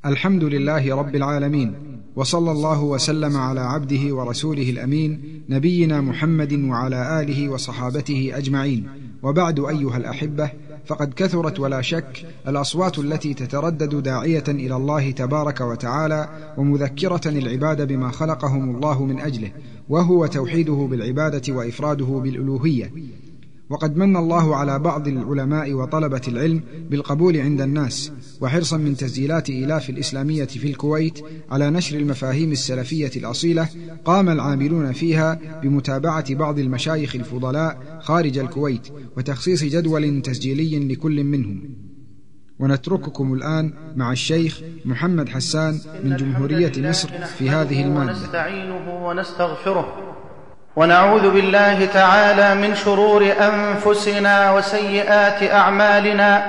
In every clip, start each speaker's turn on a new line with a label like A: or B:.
A: الحمد لله رب العالمين، وصلى الله وسلم على عبده ورسوله الأمين نبينا محمد وعلى آله وصحابته أجمعين. وبعد أيها الأحبة، فقد كثرت ولا شك الأصوات التي تتردد داعية إلى الله تبارك وتعالى ومذكرة العباد بما خلقهم الله من أجله، وهو توحيده بالعبادة وإفراده بالألوهية. وقد من الله على بعض العلماء وطلبة العلم بالقبول عند الناس، وحرصا من تسجيلات إلاف الإسلامية في الكويت على نشر المفاهيم السلفية الأصيلة، قام العاملون فيها بمتابعة بعض المشايخ الفضلاء خارج الكويت وتخصيص جدول تسجيلي لكل منهم. ونترككم الآن مع الشيخ محمد حسان من جمهورية مصر في هذه المادة.
B: ونستعينه ونستغفره ونعوذ بالله تعالى من شرور أنفسنا وسيئات أعمالنا.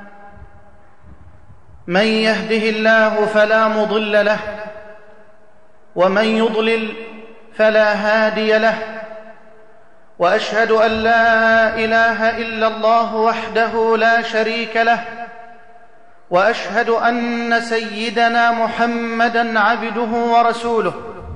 B: من يهده الله فلا مضل له، ومن يضلل فلا هادي له. وأشهد أن لا إله إلا الله وحده لا شريك له، وأشهد أن سيدنا محمدًا عبده ورسوله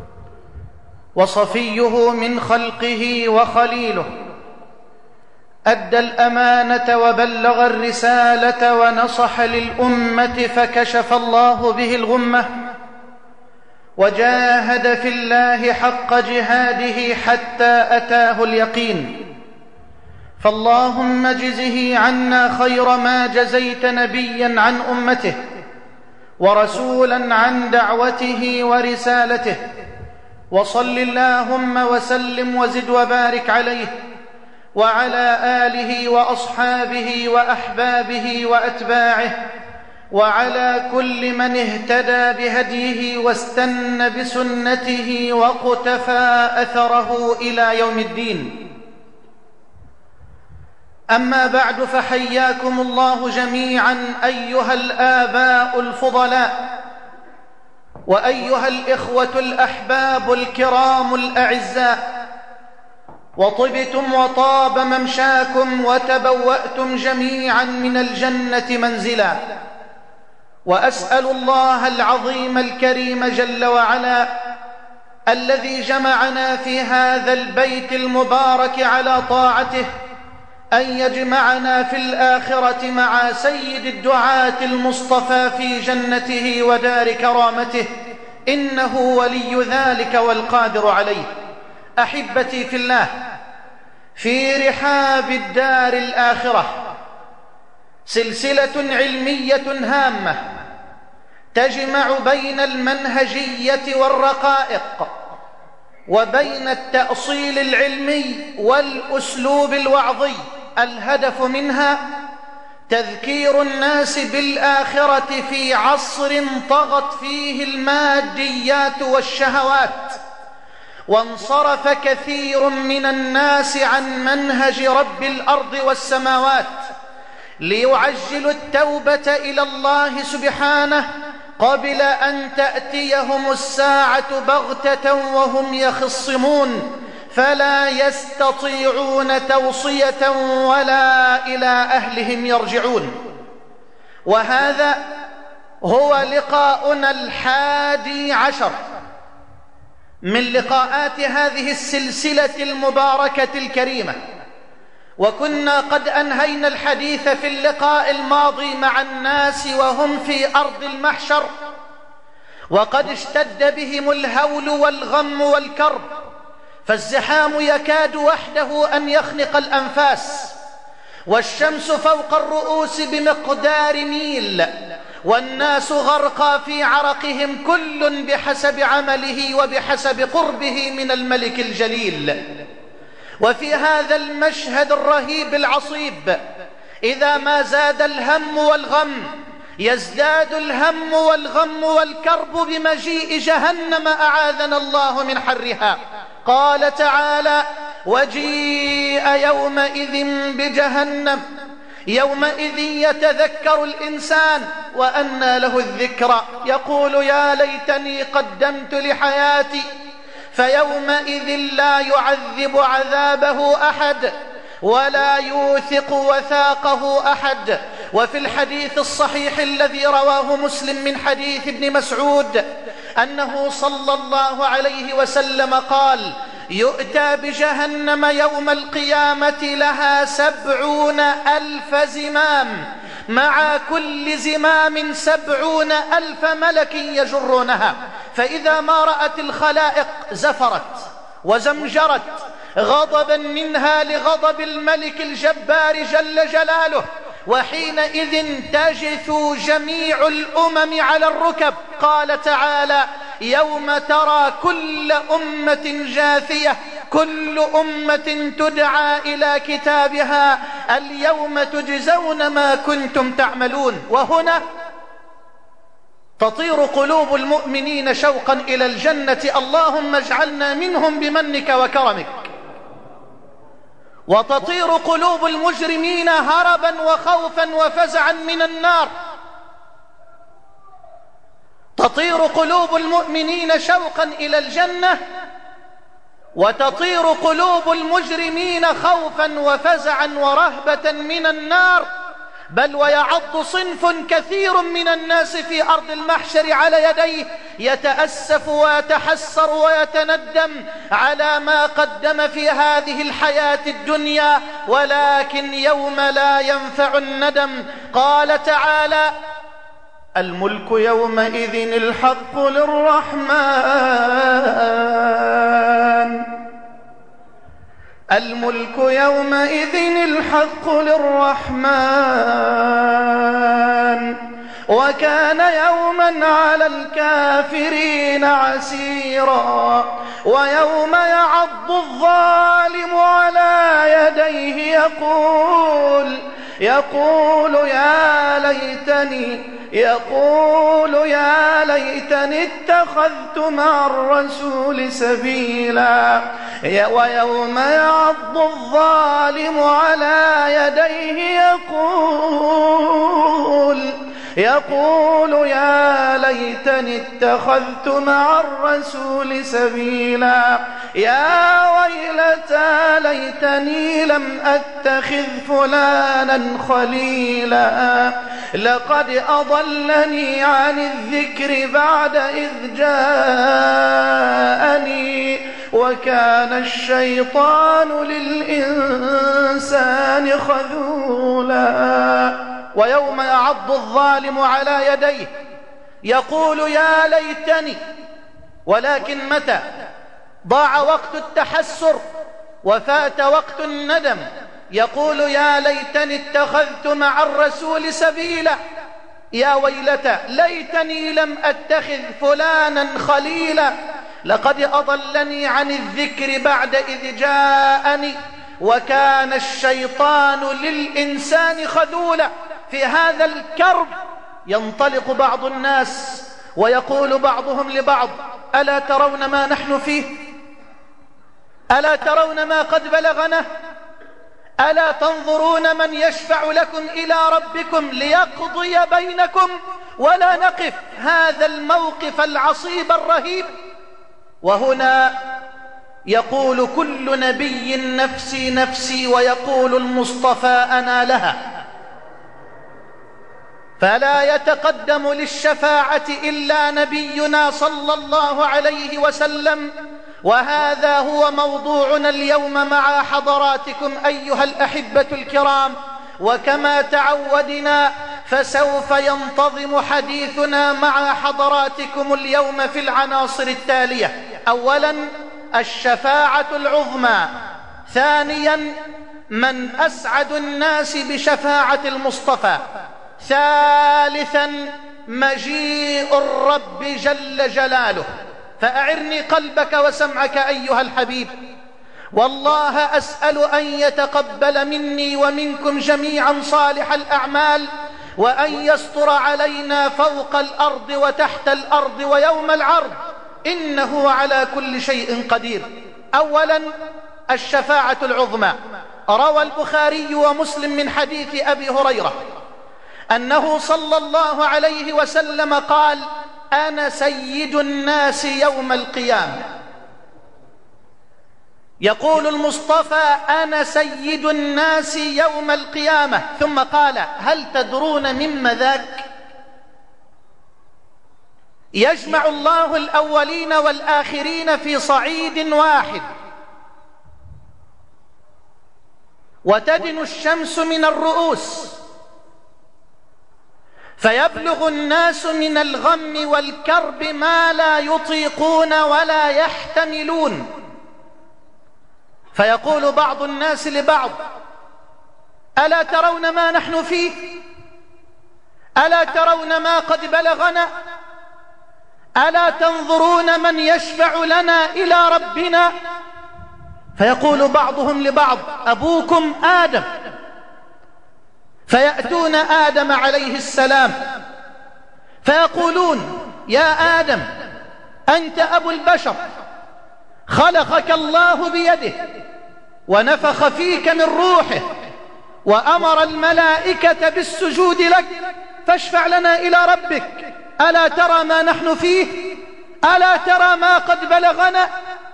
B: وصفيه من خلقه وخليله، أدى الأمانة وبلغ الرسالة ونصح للأمة، فكشف الله به الغمة، وجاهد في الله حق جهاده حتى أتاه اليقين. فاللهم اجزه عنا خير ما جزيت نبيا عن أمته، ورسولا عن دعوته ورسالته. وصل اللهم وسلم وزد وبارك عليه وعلى آله وأصحابه وأحبابه وأتباعه، وعلى كل من اهتدى بهديه واستنى بسنته وقتفى أثره إلى يوم الدين. أما بعد، فحياكم الله جميعا أيها الآباء الفضلاء، وأيها الإخوة الأحباب الكرام الأعزاء، وطبتم وطاب ممشاكم وتبوأتم جميعا من الجنة منزلا. وأسأل الله العظيم الكريم جل وعلا الذي جمعنا في هذا البيت المبارك على طاعته أن يجمعنا في الآخرة مع سيد الدعاة المصطفى في جنته ودار كرامته، إنه ولي ذلك والقادر عليه. أحبتي في الله، في رحاب الدار الآخرة سلسلة علمية هامة تجمع بين المنهجية والرقائق، وبين التأصيل العلمي والأسلوب الوعظي. الهدف منها تذكير الناس بالآخرة في عصر طغت فيه الماديات والشهوات، وانصرف كثير من الناس عن منهج رب الأرض والسماوات، ليعجلوا التوبة إلى الله سبحانه قبل أن تأتيهم الساعة بغتة وهم يخصمون، فلا يستطيعون توصية ولا إلى أهلهم يرجعون. وهذا هو لقاؤنا 11 من لقاءات هذه السلسلة المباركة الكريمة. وكنا قد أنهينا الحديث في اللقاء الماضي مع الناس وهم في أرض المحشر، وقد اشتد بهم الهول والغم والكرب، فالزحام يكاد وحده أن يخنق الأنفاس، والشمس فوق الرؤوس بمقدار ميل، والناس غرقى في عرقهم، كل بحسب عمله وبحسب قربه من الملك الجليل. وفي هذا المشهد الرهيب العصيب، إذا ما زاد الهم والغم يزداد الهم والغم والكرب بمجيء جهنم، أعاذنا الله من حرها. قال تعالى: وجيء يومئذ بجهنم يومئذ يتذكر الإنسان وأنى له الذكرى، يقول يا ليتني قدمت لحياتي، فيومئذ لا يعذب عذابه أحد ولا يوثق وثاقه أحد، وفي الحديث الصحيح الذي رواه مسلم من حديث ابن مسعود أنه صلى الله عليه وسلم قال: يؤتى بجهنم يوم القيامة لها 70,000 زمام، مع كل زمام 70,000 ملك يجرونها، فإذا ما رأت الخلائق زفرت وزمجرت غضبا منها لغضب الملك الجبار جل جلاله، وحينئذ تجث جميع الأمم على الركب. قال تعالى: يوم ترى كل أمة جاثية، كل أمة تدعى إلى كتابها اليوم تجزون ما كنتم تعملون. وهنا تطير قلوب المؤمنين شوقا إلى الجنة، اللهم اجعلنا منهم بمنك وكرمك، وتطير قلوب المجرمين هربا وخوفا وفزعا من النار. تطير قلوب المؤمنين شوقا إلى الجنة، وتطير قلوب المجرمين خوفا وفزعا ورهبة من النار. بل ويعض صنف كثير من الناس في أرض المحشر على يديه يتأسف ويتحسر ويتندم على ما قدم في هذه الحياة الدنيا، ولكن يوم لا ينفع الندم. قال تعالى: الملك يومئذ الحق للرحمن، الملك يومئذ الحق للرحمن، وكان يوما على الكافرين عسيرا. ويوم يعض الظالم على يديه يقول يا ليتني اتخذت مع الرسول سبيلا. ويوم يعض الظالم على يديه يقول يا ليتني اتخذت مع الرسول سبيلا. يا ويلتى ليتني لم أتخذ فلانا خليلا، لقد أضلني عن الذكر بعد إذ جاءني، وكان الشيطان للإنسان خذولا. ويوم يعض الظالم على يديه يقول يا ليتني، ولكن متى ضاع وقت التحسر وفات وقت الندم يقول يا ليتني اتخذت مع الرسول سبيلا. يا ويلتى ليتني لم أتخذ فلانا خليلا، لقد أضلني عن الذكر بعد إذ جاءني، وكان الشيطان للإنسان خذولا. في هذا الكرب ينطلق بعض الناس ويقول بعضهم لبعض: ألا ترون ما نحن فيه؟ ألا ترون ما قد بلغنا؟ ألا تنظرون من يشفع لكم إلى ربكم ليقضي بينكم ولا نقف هذا الموقف العصيب الرهيب؟ وهنا يقول كل نبي نفسي نفسي، ويقول المصطفى أنا لها، فلا يتقدم للشفاعة إلا نبينا صلى الله عليه وسلم. وهذا هو موضوعنا اليوم مع حضراتكم أيها الأحبة الكرام. وكما تعودنا فسوف ينتظم حديثنا مع حضراتكم اليوم في العناصر التالية: أولا الشفاعة العظمى، ثانيا من أسعد الناس بشفاعة المصطفى، ثالثا مجيء الرب جل جلاله. فأعرني قلبك وسمعك أيها الحبيب، والله أسأل أن يتقبل مني ومنكم جميعا صالح الأعمال، وأن يستر علينا فوق الأرض وتحت الأرض ويوم العرض، إنه على كل شيء قدير. أولا الشفاعة العظمى. روى البخاري ومسلم من حديث أبي هريرة أنه صلى الله عليه وسلم قال: أنا سيد الناس يوم القيامة، يقول المصطفى: أنا سيد الناس يوم القيامة. ثم قال: هل تدرون مما ذاك؟ يجمع الله الأولين والآخرين في صعيد واحد، وتدن الشمس من الرؤوس، فيبلغ الناس من الغم والكرب ما لا يطيقون ولا يحتملون، فيقول بعض الناس لبعض: ألا ترون ما نحن فيه؟ ألا ترون ما قد بلغنا؟ ألا تنظرون من يشفع لنا إلى ربنا؟ فيقول بعضهم لبعض: أبوكم آدم. فيأتون آدم عليه السلام فيقولون: يا آدم، أنت أبو البشر، خلقك الله بيده ونفخ فيك من روحه وأمر الملائكة بالسجود لك، فاشفع لنا إلى ربك. ألا ترى ما نحن فيه؟ ألا ترى ما قد بلغنا؟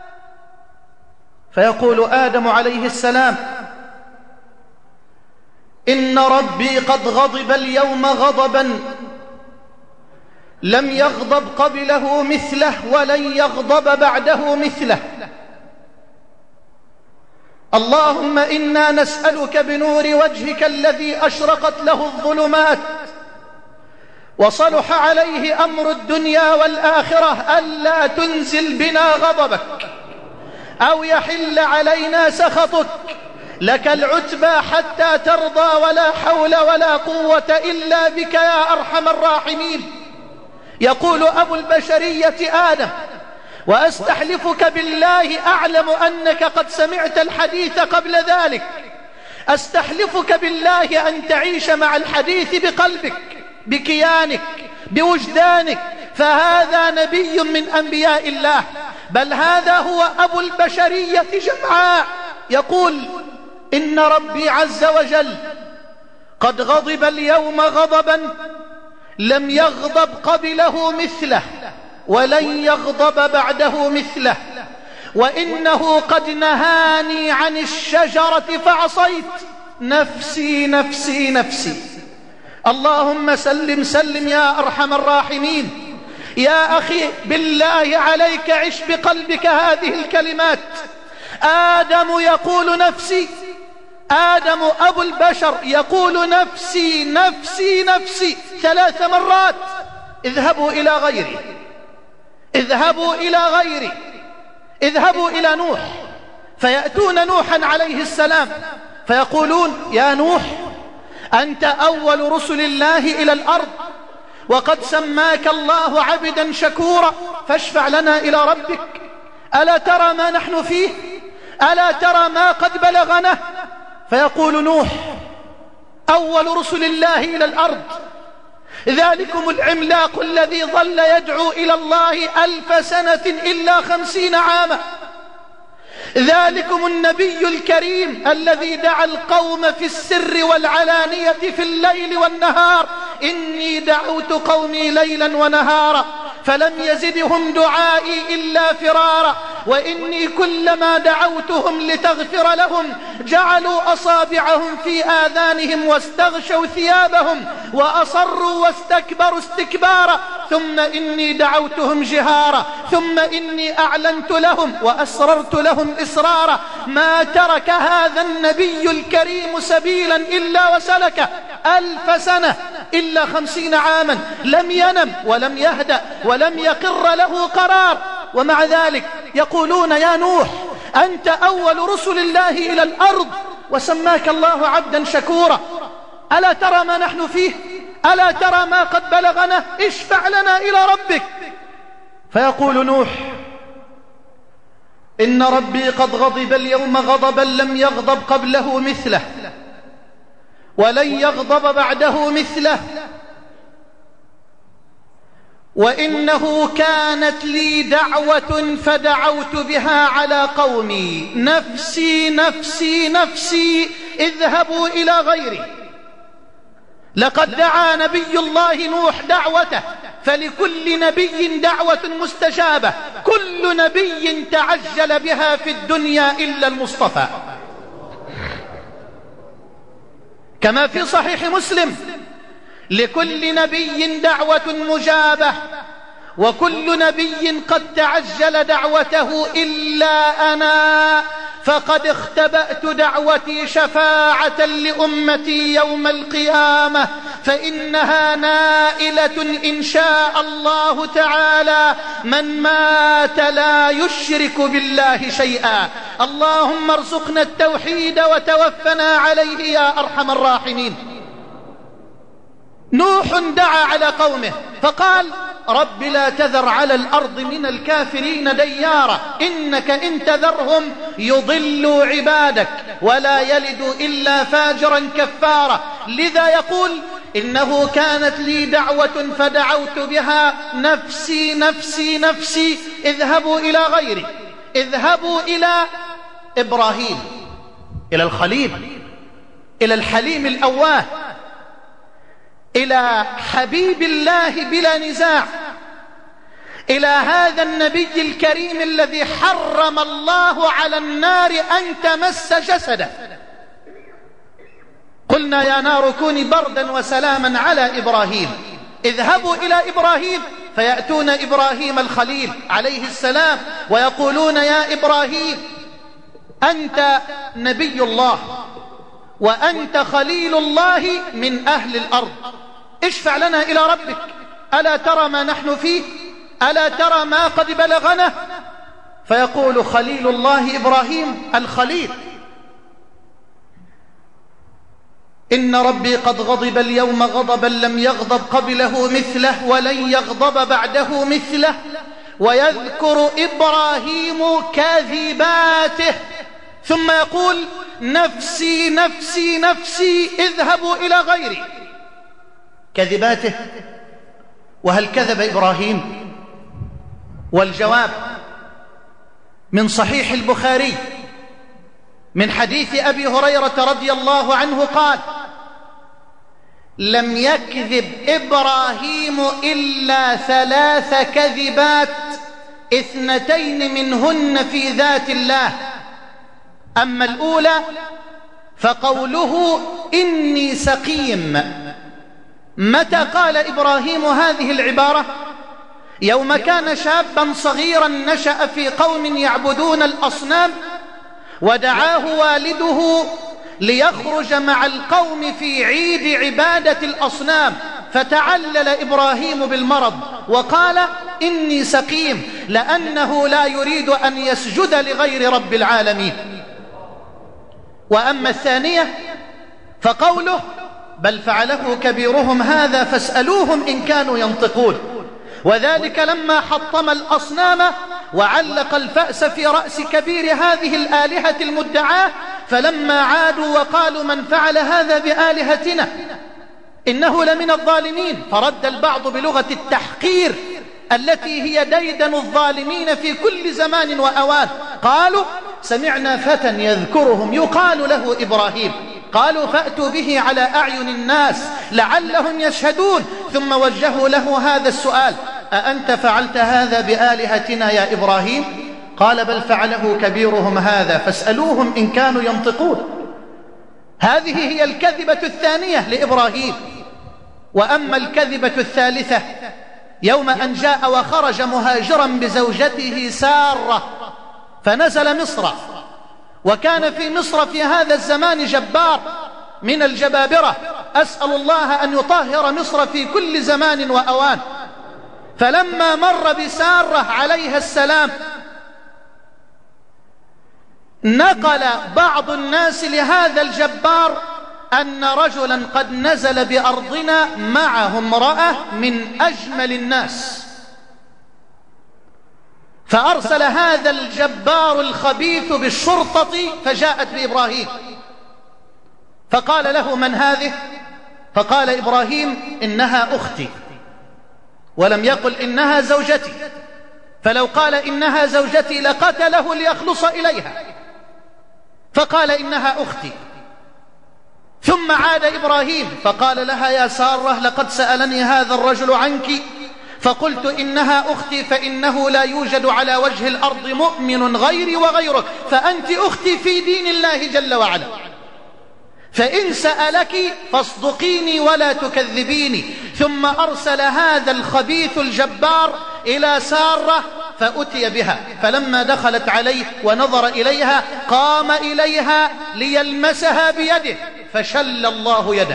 B: فيقول آدم عليه السلام: إن ربي قد غضب اليوم غضبا لم يغضب قبله مثله ولن يغضب بعده مثله. اللهم إنا نسألك بنور وجهك الذي أشرقت له الظلمات وصلح عليه أمر الدنيا والآخرة ألا تنزل بنا غضبك أو يحل علينا سخطك، لك العتبى حتى ترضى، ولا حول ولا قوة إلا بك يا أرحم الراحمين. يقول أبو البشرية آدم: وأستحلفك بالله، أعلم أنك قد سمعت الحديث قبل ذلك، أستحلفك بالله أن تعيش مع الحديث بقلبك، بكيانك، بوجدانك، فهذا نبي من أنبياء الله، بل هذا هو أبو البشرية جمعاء. يقول: إن ربي عز وجل قد غضب اليوم غضبا لم يغضب قبله مثله ولن يغضب بعده مثله، وإنه قد نهاني عن الشجرة فعصيت، نفسي نفسي نفسي. اللهم سلم سلم يا أرحم الراحمين. يا أخي بالله عليك عش بقلبك هذه الكلمات. آدم يقول نفسي، آدم أبو البشر يقول نفسي نفسي نفسي 3 مرات. اذهبوا إلى غيري، اذهبوا إلى غيري، اذهبوا إلى نوح، فيأتون نوحا عليه السلام فيقولون: يا نوح، أنت أول رسل الله إلى الأرض، وقد سماك الله عبدا شكورا، فاشفع لنا إلى ربك. ألا ترى ما نحن فيه؟ ألا ترى ما قد بلغنا؟ فيقول نوح: أول رسل الله إلى الأرض، ذلكم العملاق الذي ظل يدعو إلى الله 1000 سنة إلا 50 عاما، ذلكم النبي الكريم الذي دعا القوم في السر والعلانية في الليل والنهار: إني دعوت قومي ليلا ونهارا فلم يزدهم دعائي إلا فرارا، وإني كلما دعوتهم لتغفر لهم جعلوا أصابعهم في آذانهم واستغشوا ثيابهم وأصروا واستكبروا استكبارا، ثم إني دعوتهم جهارا، ثم إني أعلنت لهم وأسررت لهم إسرارا. ما ترك هذا النبي الكريم سبيلا إلا وسلكه 1000 سنة إلا 50 عاما، لم ينم ولم يهدأ ولم يقر له قرار. ومع ذلك يقولون: يا نوح، أنت أول رسل الله إلى الأرض، وسماك الله عبدا شكورا، ألا ترى ما نحن فيه؟ ألا ترى ما قد بلغنا؟ اشفع لنا إلى ربك. فيقول نوح: إن ربي قد غضب اليوم غضبا لم يغضب قبله مثله ولن يغضب بعده مثله، وإنه كانت لي دعوة فدعوت بها على قومي، نفسي نفسي نفسي، اذهبوا إلى غيري. لقد دعا نبي الله نوح دعوته فلكل نبي دعوة مستجابة، كل نبي تعجل بها في الدنيا إلا المصطفى. كما في صحيح مسلم: لكل نبي دعوة مجابة، وكل نبي قد تعجل دعوته إلا أنا، فقد اختبأت دعوتي شفاعة لأمتي يوم القيامة، فإنها نائلة إن شاء الله تعالى من مات لا يشرك بالله شيئا. اللهم ارزقنا التوحيد وتوفنا عليه يا أرحم الراحمين. نوح دعا على قومه فقال: رب لا تذر على الأرض من الكافرين ديارا، إنك إن تذرهم يضلوا عبادك ولا يلدوا إلا فاجرا كفارا. لذا يقول: إنه كانت لي دعوة فدعوت بها نفسي نفسي نفسي. اذهبوا إلى غيري، اذهبوا إلى إبراهيم، إلى الخليل، إلى الحليم الأواه، إلى حبيب الله بلا نزاع، إلى هذا النبي الكريم الذي حرم الله على النار أن تمس جسده. قلنا: يا نار كوني بردا وسلاما على إبراهيم. اذهبوا إلى إبراهيم، فيأتون إبراهيم الخليل عليه السلام ويقولون: يا إبراهيم، أنت نبي الله وأنت خليل الله من أهل الأرض، اشفع لنا إلى ربك، ألا ترى ما نحن فيه؟ ألا ترى ما قد بلغنا؟ فيقول خليل الله إبراهيم الخليل: إن ربي قد غضب اليوم غضبا لم يغضب قبله مثله ولن يغضب بعده مثله. ويذكر إبراهيم كاذباته، ثم يقول: نفسي نفسي نفسي، اذهبوا إلى غيري. كذباته. وهل كذب إبراهيم؟ والجواب من صحيح البخاري من حديث أبي هريرة رضي الله عنه قال: لم يكذب إبراهيم إلا 3 كذبات، 2 منهن في ذات الله. أما الأولى فقوله: إني سقيم. متى قال إبراهيم هذه العبارة؟ يوم كان شابا صغيرا نشأ في قوم يعبدون الأصنام، ودعاه والده ليخرج مع القوم في عيد عبادة الأصنام، فتعلل إبراهيم بالمرض وقال: إني سقيم، لأنه لا يريد أن يسجد لغير رب العالمين. وأما الثانية فقوله: بل فعله كبيرهم هذا فاسألوهم إن كانوا ينطقون. وذلك لما حطم الأصنام وعلق الفأس في رأس كبير هذه الآلهة المدعاة، فلما عادوا وقالوا: من فعل هذا بآلهتنا إنه لمن الظالمين، فرد البعض بلغة التحقير التي هي ديدن الظالمين في كل زمان وأوان، قالوا: سمعنا فتى يذكرهم يقال له إبراهيم. قالوا: فأتوا به على أعين الناس لعلهم يشهدون. ثم وجهوا له هذا السؤال: أأنت فعلت هذا بآلهتنا يا إبراهيم؟ قال: بل فعله كبيرهم هذا فاسألوهم إن كانوا ينطقون. هذه هي الكذبة الثانية لإبراهيم. وأما الكذبة الثالثة يوم أن جاء وخرج مهاجرا بزوجته سارة فنزل مصر، وكان في مصر في هذا الزمان جبار من الجبابرة، أسأل الله أن يطهر مصر في كل زمان وأوان. فلما مر بسارة عليها السلام نقل بعض الناس لهذا الجبار أن رجلا قد نزل بأرضنا معه امرأة من أجمل الناس، فأرسل هذا الجبار الخبيث بالشرطة فجاءت بإبراهيم، فقال له: من هذه؟ فقال إبراهيم: إنها أختي، ولم يقل إنها زوجتي، فلو قال إنها زوجتي لقتله ليخلص إليها، فقال: إنها أختي. ثم عاد إبراهيم فقال لها: يا سارة، لقد سألني هذا الرجل عنك فقلت إنها أختي فإنه لا يوجد على وجه الأرض مؤمن غيري وغيرك، فأنت أختي في دين الله جل وعلا، فإن سألك فاصدقيني ولا تكذبيني. ثم أرسل هذا الخبيث الجبار إلى سارة فأتي بها، فلما دخلت عليه ونظر إليها قام إليها ليلمسها بيده فشل الله يده،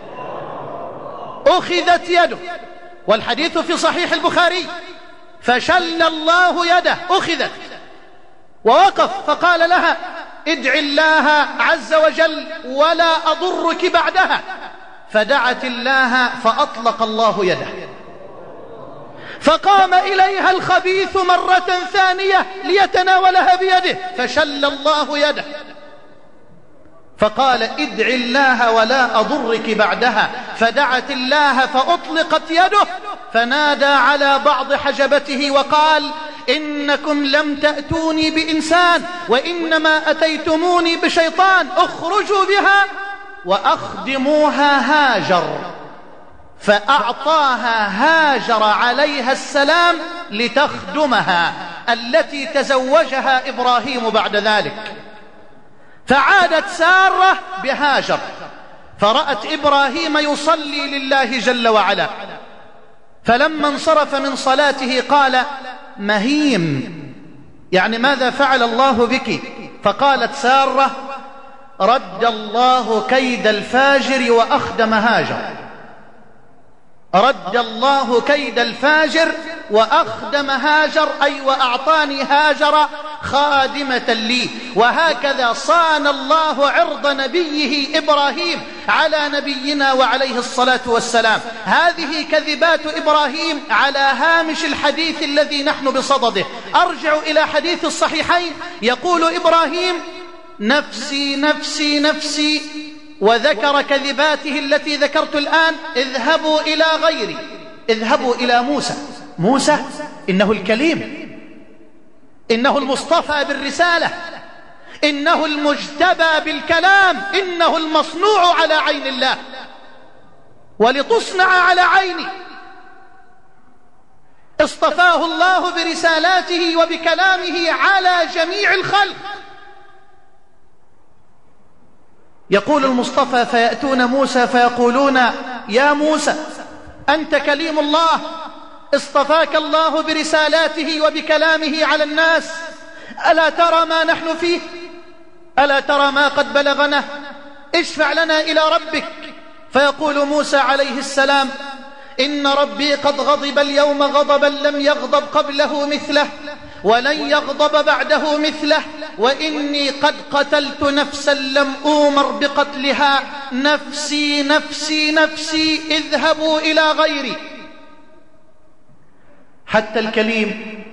B: أخذت يده، والحديث في صحيح البخاري، فشل الله يده أخذت، ووقف فقال لها ادعي الله عز وجل ولا أضرك بعدها، فدعت الله فأطلق الله يده، فقام إليها الخبيث مرة ثانية ليتناولها بيده فشل الله يده، فقال ادعي الله ولا أضرك بعدها، فدعت الله فأطلقت يده، فنادى على بعض حجبته وقال إنكم لم تأتوني بإنسان وإنما أتيتموني بشيطان، اخرجوا بها وأخدموها هاجر. فأعطاها هاجر عليها السلام لتخدمها التي تزوجها إبراهيم بعد ذلك. فعادت سارة بهاجر، فرأت إبراهيم يصلي لله جل وعلا، فلما انصرف من صلاته قال مهيم، يعني ماذا فعل الله بك؟ فقالت سارة رد الله كيد الفاجر وأخدم هاجر، رد الله كيد الفاجر وأخدم هاجر، أي وأعطاني هاجر خادمة لي. وهكذا صان الله عرض نبيه إبراهيم على نبينا وعليه الصلاة والسلام. هذه كذبات إبراهيم على هامش الحديث الذي نحن بصدده. أرجع إلى حديث الصحيحين، يقول إبراهيم نفسي نفسي نفسي، وذكر كذباته التي ذكرت الآن. اذهبوا إلى غيري، اذهبوا إلى موسى. موسى إنه الكليم، إنه المصطفى بالرسالة، إنه المجتبى بالكلام، إنه المصنوع على عين الله، ولتصنع على عيني. اصطفاه الله برسالاته وبكلامه على جميع الخلق. يقول المصطفى فيأتون موسى فيقولون يا موسى أنت كليم الله، اصطفاك الله برسالاته وبكلامه على الناس، ألا ترى ما نحن فيه؟ ألا ترى ما قد بلغنا؟ اشفع لنا إلى ربك. فيقول موسى عليه السلام إن ربي قد غضب اليوم غضبا لم يغضب قبله مثله ولن يغضب بعده مثله، وإني قد قتلت نفسا لم أؤمر بقتلها، نفسي نفسي نفسي، اذهبوا إلى غيري. حتى الكليم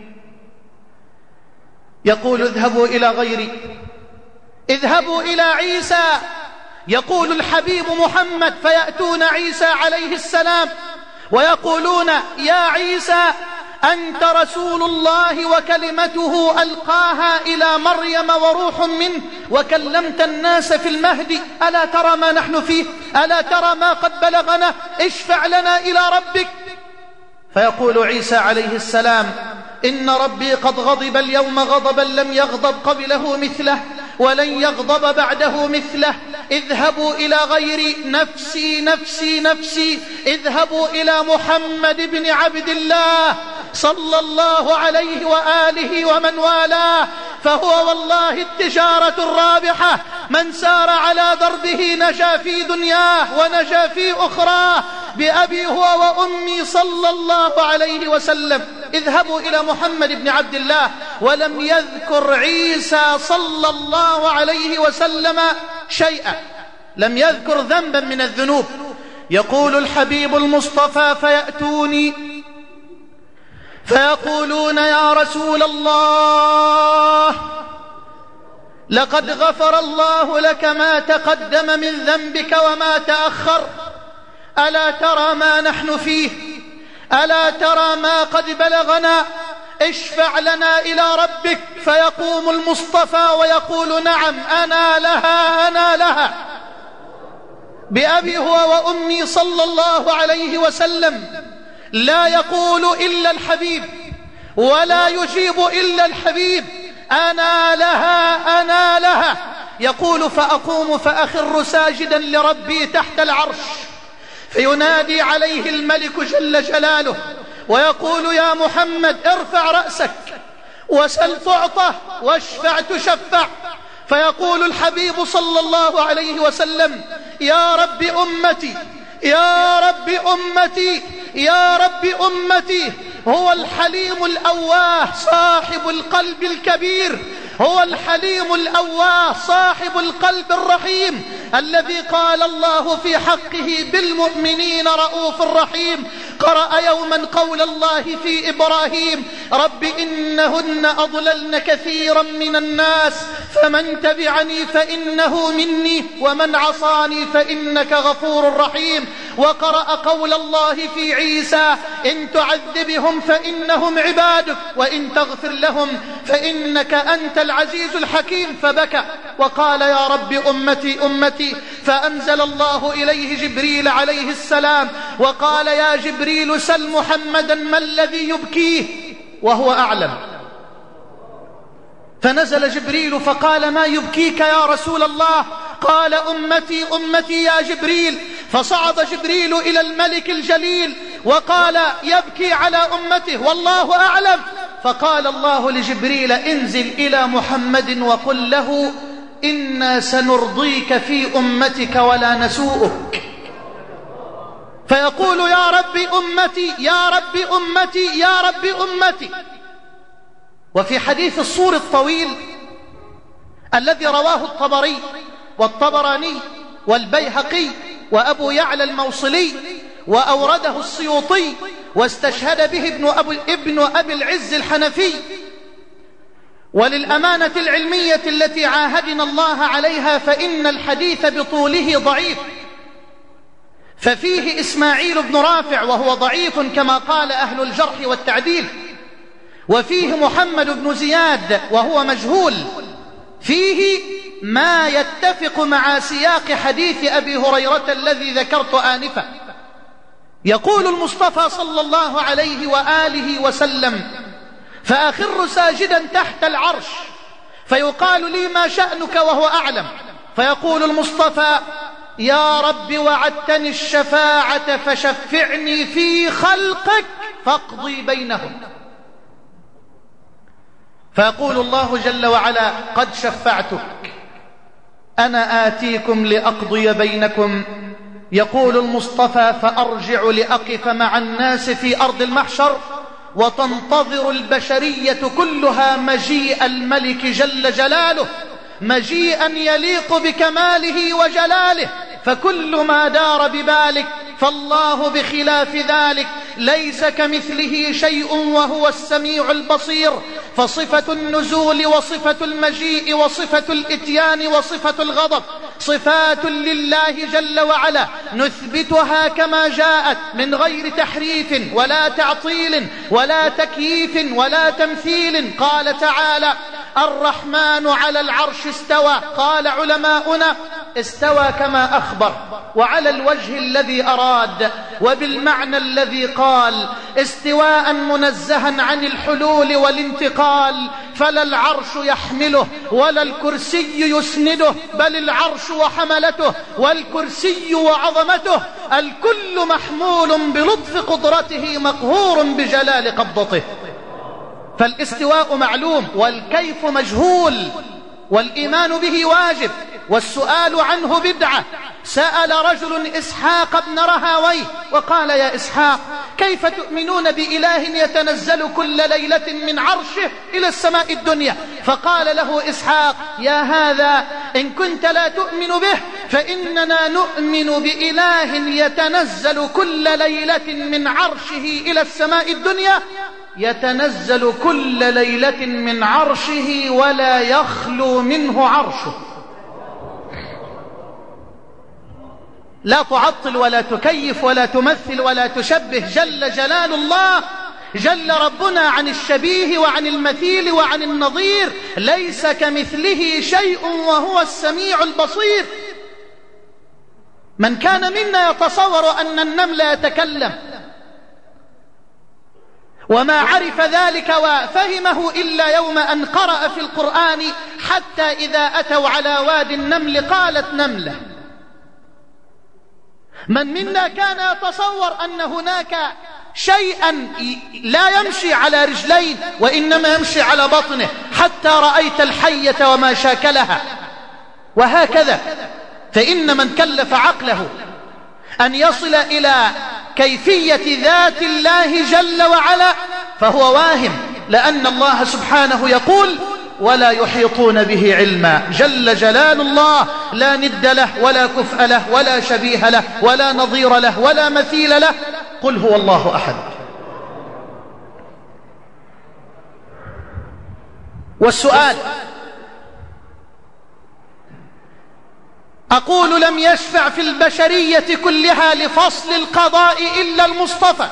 B: يقول اذهبوا إلى غيري. اذهبوا إلى عيسى، يقول الحبيب محمد فيأتون عيسى عليه السلام ويقولون يا عيسى أنت رسول الله وكلمته ألقاها إلى مريم وروح منه وكلمت الناس في المهد، ألا ترى ما نحن فيه؟ ألا ترى ما قد بلغنا؟ اشفع لنا إلى ربك. فيقول عيسى عليه السلام إن ربي قد غضب اليوم غضبا لم يغضب قبله مثله ولن يغضب بعده مثله، اذهبوا إلى غيري، نفسي نفسي نفسي، اذهبوا إلى محمد بن عبد الله صلى الله عليه وآله ومن والاه، فهو والله التجارة الرابحة، من سار على دربه نجا في دنياه ونجا في أخراه، بأبي هو وأمي صلى الله عليه وسلم. اذهبوا إلى محمد بن عبد الله. ولم يذكر عيسى صلى الله عليه وسلم شيئا، لم يذكر ذنبا من الذنوب. يقول الحبيب المصطفى فيأتوني فيقولون يا رسول الله لقد غفر الله لك ما تقدم من ذنبك وما تأخر، ألا ترى ما نحن فيه؟ ألا ترى ما قد بلغنا؟ اشفع لنا إلى ربك. فيقوم المصطفى ويقول نعم أنا لها أنا لها، بأبي هو وأمي صلى الله عليه وسلم. لا يقول إلا الحبيب ولا يجيب إلا الحبيب، أنا لها أنا لها. يقول فأقوم فأخر ساجدا لربي تحت العرش، فينادي عليه الملك جل جلاله ويقول يا محمد ارفع رأسك وسل تعطى واشفع تشفع. فيقول الحبيب صلى الله عليه وسلم يا رب أمتي يا رب أمتي يا رب أمتي. هو الحليم الأواه صاحب القلب الكبير، هو الحليم الأواه صاحب القلب الرحيم، الذي قال الله في حقه بالمؤمنين رؤوف رحيم. قرأ يوما قول الله في إبراهيم رب إنهن أضللن كثيرا من الناس فمن تبعني فإنه مني ومن عصاني فإنك غفور رحيم. وقرأ قول الله في عيسى إن تعذبهم فإنهم عبادك وإن تغفر لهم فإنك أنت العزيز الحكيم. فبكى وقال يا رب أمتي أمتي. فأنزل الله إليه جبريل عليه السلام وقال يا جبريل سل محمدا ما الذي يبكيه وهو أعلم. فنزل جبريل فقال ما يبكيك يا رسول الله؟ قال أمتي أمتي يا جبريل. فصعد جبريل إلى الملك الجليل وقال يبكي على أمته والله أعلم. فقال الله لجبريل انزل إلى محمد وقل له إنا سنرضيك في أمتك ولا نسوءك. فيقول يا رب أمتي يا رب أمتي يا رب أمتي. وفي حديث الصور الطويل الذي رواه الطبري والطبراني والبيهقي وأبو يعلى الموصلي وأورده السيوطي واستشهد به ابن أبي العز الحنفي، وللأمانة العلمية التي عاهدنا الله عليها فإن الحديث بطوله ضعيف، ففيه إسماعيل بن رافع وهو ضعيف كما قال أهل الجرح والتعديل، وفيه محمد بن زياد وهو مجهول. فيه ما يتفق مع سياق حديث أبي هريرة الذي ذكرت آنفا. يقول المصطفى صلى الله عليه وآله وسلم فأخر ساجدا تحت العرش فيقال لي ما شأنك وهو أعلم، فيقول المصطفى يا رب وعدتني الشفاعة فشفعني في خلقك فاقضي بينهم. فيقول الله جل وعلا قد شفعتك أنا آتيكم لأقضي بينكم. يقول المصطفى فأرجع لأقف مع الناس في أرض المحشر وتنتظر البشرية كلها مجيء الملك جل جلاله مجيئا يليق بكماله وجلاله، فكل ما دار ببالك فالله بخلاف ذلك ليس كمثله شيء وهو السميع البصير. فصفة النزول وصفة المجيء وصفة الإتيان وصفة الغضب صفات لله جل وعلا نثبتها كما جاءت من غير تحريف ولا تعطيل ولا تكييف ولا تمثيل. قال تعالى الرحمن على العرش استوى، قال علماؤنا استوى كما أخبر وعلى الوجه الذي أراد وبالمعنى الذي قال استواء منزها عن الحلول والانتقال، فلا العرش يحمله ولا الكرسي يسنده بل العرش وحملته والكرسي وعظمته الكل محمول بلطف قدرته مقهور بجلال قبضته. فالاستواء معلوم والكيف مجهول والإيمان به واجب والسؤال عنه بدعة. سأل رجل إسحاق بن رهاويه وقال يا إسحاق كيف تؤمنون بإله يتنزل كل ليلة من عرشه إلى السماء الدنيا؟ فقال له إسحاق يا هذا إن كنت لا تؤمن به فإننا نؤمن بإله يتنزل كل ليلة من عرشه إلى السماء الدنيا، يتنزل كل ليلة من عرشه ولا يخلو منه عرشه. لا تعطل ولا تكيف ولا تمثل ولا تشبه، جل جلال الله جل ربنا عن الشبيه وعن المثيل وعن النظير، ليس كمثله شيء وهو السميع البصير. من كان منا يتصور أن النمل يتكلم وما عرف ذلك وفهمه إلا يوم أن قرأ في القرآن حتى إذا أتوا على وادي النمل قالت نملة. من منا كان يتصور أن هناك شيئا لا يمشي على رجلين وإنما يمشي على بطنه، حتى رأيت الحية وما شاكلها. وهكذا فإن من كلف عقله أن يصل إلى كيفية ذات الله جل وعلا فهو واهم، لأن الله سبحانه يقول ولا يحيطون به علما. جل جلال الله لا ند له ولا كفء له ولا شبيه له ولا نظير له ولا مثيل له. قل هو الله أحد. والسؤال: أقول لم يشفع في البشرية كلها لفصل القضاء إلا المصطفى،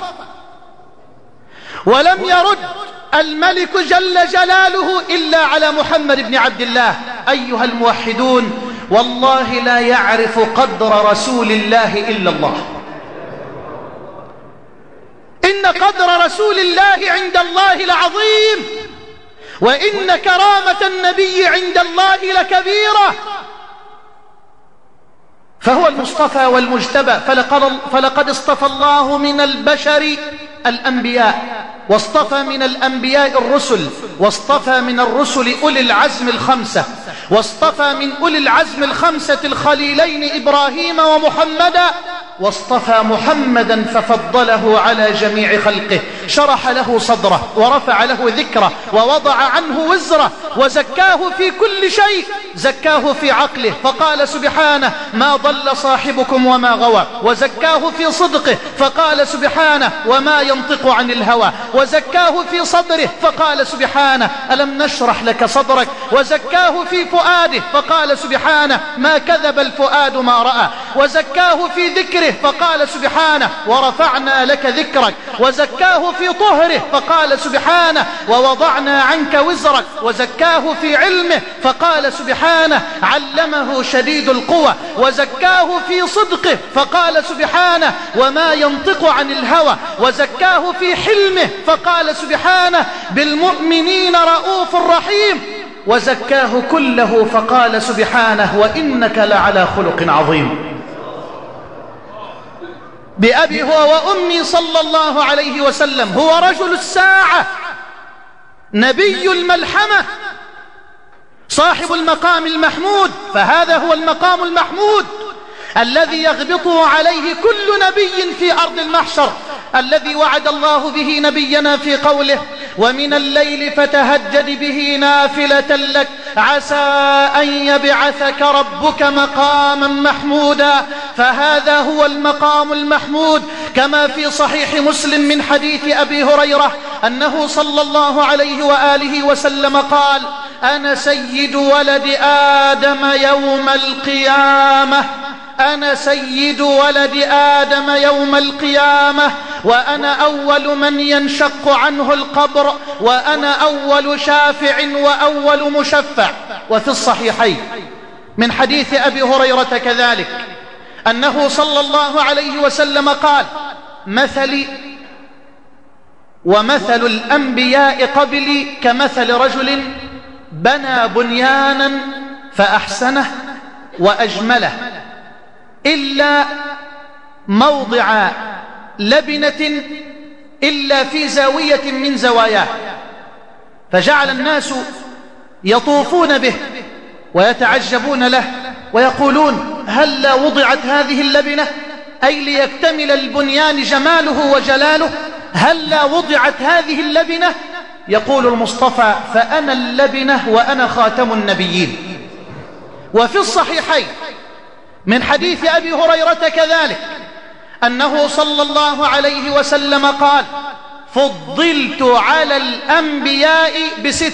B: ولم يرد الملك جل جلاله إلا على محمد بن عبد الله. أيها الموحدون، والله لا يعرف قدر رسول الله إلا الله. إن قدر رسول الله عند الله لعظيم، وإن كرامة النبي عند الله لكبيرة. فهو المصطفى والمجتبى، فلقد اصطفى الله من البشر الأنبياء، واصطفى من الأنبياء الرسل، واصطفى من الرسل أولي العزم الخمسة، واصطفى من أولي العزم الخمسة الخليلين إبراهيم ومحمدا، واصطفى محمدا ففضله على جميع خلقه، شرح له صدره ورفع له ذكره ووضع عنه وزره، وزكاه في كل شيء. زكاه في عقله فقال سبحانه ما ضل صاحبكم وما غوى، وزكاه في صدقه فقال سبحانه وما ينطق عن الهوى، وزكاه في صدره فقال سبحانه ألم نشرح لك صدرك، وزكاه في فؤاده فقال سبحانه ما كذب الفؤاد ما رأى، وزكاه في ذكره فقال سبحانه ورفعنا لك ذكرك، وزكاه في طهره فقال سبحانه ووضعنا عنك وزرك، وزكاه في علمه فقال سبحانه علمه شديد القوى، وزكاه في صدقه فقال سبحانه وما ينطق عن الهوى، وزكاه في حلمه فقال سبحانه بالمؤمنين رؤوف رحيم، وزكاه كله فقال سبحانه وإنك لعلى خلق عظيم. بأبي هو وأمي صلى الله عليه وسلم هو رجل الساعة، نبي الملحمة، صاحب المقام المحمود. فهذا هو المقام المحمود الذي يغبطه عليه كل نبي في أرض المحشر، الذي وعد الله به نبينا في قوله ومن الليل فتهجد به نافلة لك عسى أن يبعثك ربك مقاما محمودا. فهذا هو المقام المحمود، كما في صحيح مسلم من حديث أبي هريرة أنه صلى الله عليه وآله وسلم قال أنا سيد ولد آدم يوم القيامة، أنا سيد ولد آدم يوم القيامة، وأنا أول من ينشق عنه القبر، وأنا أول شافع وأول مشفع. وفي الصحيحين من حديث أبي هريرة كذلك أنه صلى الله عليه وسلم قال مثلي ومثل الأنبياء قبلي كمثل رجل بنى بنيانا فأحسنه وأجمله إلا موضع لبنة إلا في زاوية من زواياه، فجعل الناس يطوفون به ويتعجبون له ويقولون هل وضعت هذه اللبنة، أي ليكتمل البنيان جماله وجلاله، هل وضعت هذه اللبنة؟ يقول المصطفى فأنا اللبنة وأنا خاتم النبيين. وفي الصحيحين من حديث أبي هريرة كذلك أنه صلى الله عليه وسلم قال فضلت على الأنبياء بست،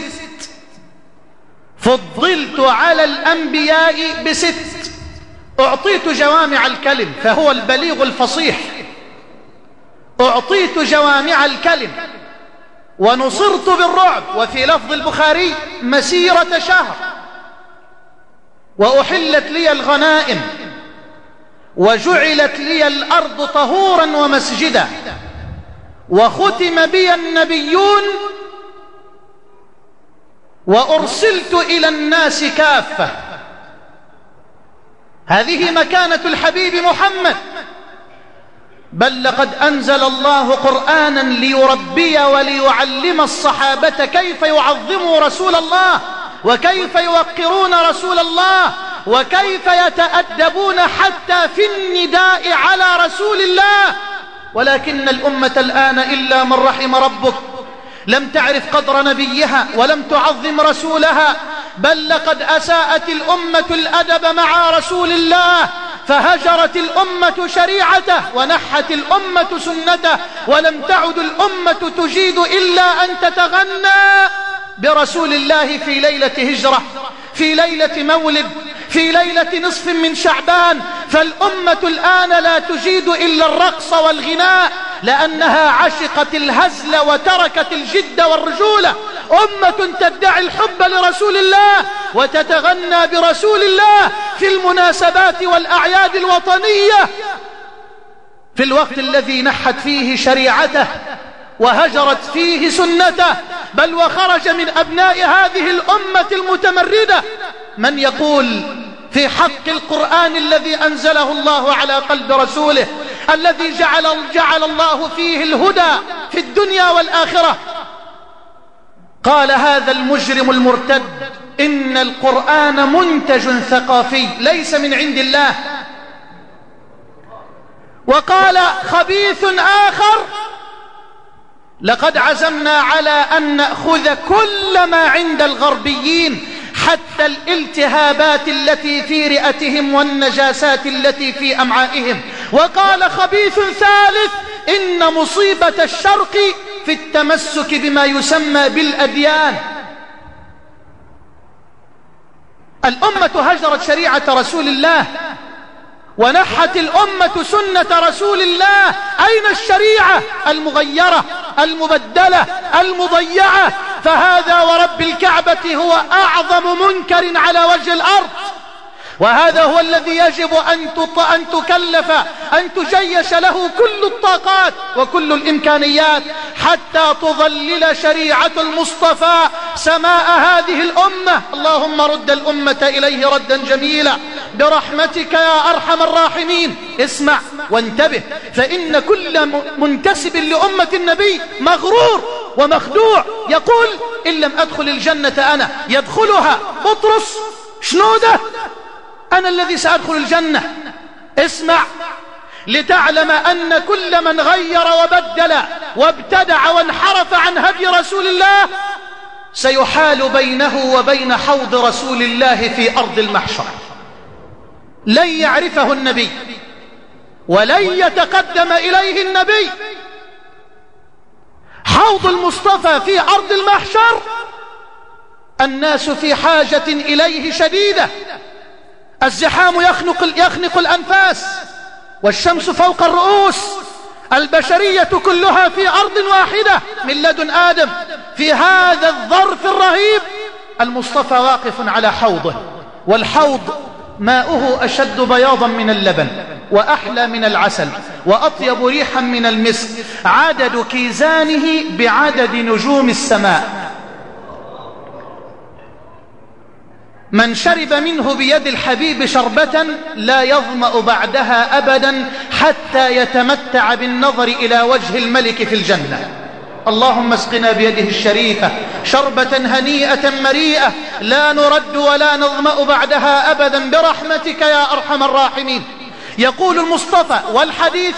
B: فضلت على الأنبياء بست، أعطيت جوامع الكلم فهو البليغ الفصيح، أعطيت جوامع الكلم ونصرت بالرعب، وفي لفظ البخاري مسيرة شهر، وأحلت لي الغنائم، وجعلت لي الأرض طهورا ومسجدا، وختم بي النبيون وأرسلت إلى الناس كافة. هذه مكانة الحبيب محمد. بل لقد أنزل الله قرآنا ليربي وليعلم الصحابة كيف يعظموا رسول الله، وكيف يوقرون رسول الله، وكيف يتأدبون حتى في النداء على رسول الله. ولكن الأمة الآن إلا من رحم ربك لم تعرف قدر نبيها ولم تعظم رسولها، بل لقد أساءت الأمة الأدب مع رسول الله، فهجرت الأمة شريعته ونحت الأمة سنته، ولم تعد الأمة تجيد إلا أن تتغنى برسول الله في ليلة هجرة، في ليلة مولد، في ليلة نصف من شعبان. فالأمة الآن لا تجيد إلا الرقص والغناء، لأنها عشقت الهزل وتركت الجد والرجولة. أمة تدعي الحب لرسول الله وتتغنى برسول الله في المناسبات والأعياد الوطنية، في الوقت الذي نحت فيه شريعته وهجرت فيه سنته. بل وخرج من أبناء هذه الأمة المتمردة من يقول في حق القرآن الذي أنزله الله على قلب رسوله، الذي جعل الله فيه الهدى في الدنيا والآخرة، قال هذا المجرم المرتد إن القرآن منتج ثقافي ليس من عند الله. وقال خبيث آخر لقد عزمنا على أن نأخذ كل ما عند الغربيين حتى الالتهابات التي في رئتهم والنجاسات التي في أمعائهم. وقال خبيث ثالث إن مصيبة الشرق في التمسك بما يسمى بالأديان. الأمة هجرت شريعة رسول الله ونحت الأمة سنة رسول الله. أين الشريعة المغيرة المبدلة المضيعة؟ فهذا ورب الكعبة هو أعظم منكر على وجه الأرض، وهذا هو الذي يجب أن تكلف أن تجيش له كل الطاقات وكل الإمكانيات حتى تظلل شريعة المصطفى سماء هذه الأمة. اللهم رد الأمة إليه ردا جميلا برحمتك يا أرحم الراحمين. اسمع وانتبه، فإن كل منتسب لأمة النبي مغرور ومخدوع، يقول إن لم أدخل الجنة أنا يدخلها بطرس شنودة، أنا الذي سأدخل الجنة. اسمع لتعلم أن كل من غير وبدل وابتدع وانحرف عن هدي رسول الله سيحال بينه وبين حوض رسول الله في أرض المحشر. لن يعرفه النبي ولن يتقدم إليه النبي. حوض المصطفى في أرض المحشر الناس في حاجة إليه شديدة. الزحام يخنق الأنفاس، والشمس فوق الرؤوس، البشرية كلها في أرض واحدة من لدن آدم. في هذا الظرف الرهيب المصطفى واقف على حوضه، والحوض ماؤه أشد بياضا من اللبن، وأحلى من العسل، وأطيب ريحا من المسك، عدد كيزانه بعدد نجوم السماء. من شرب منه بيد الحبيب شربة لا يظمأ بعدها أبدا حتى يتمتع بالنظر إلى وجه الملك في الجنة. اللهم اسقنا بيده الشريفة شربة هنيئة مريئة لا نرد ولا نظمأ بعدها أبدا برحمتك يا أرحم الراحمين. يقول المصطفى، والحديث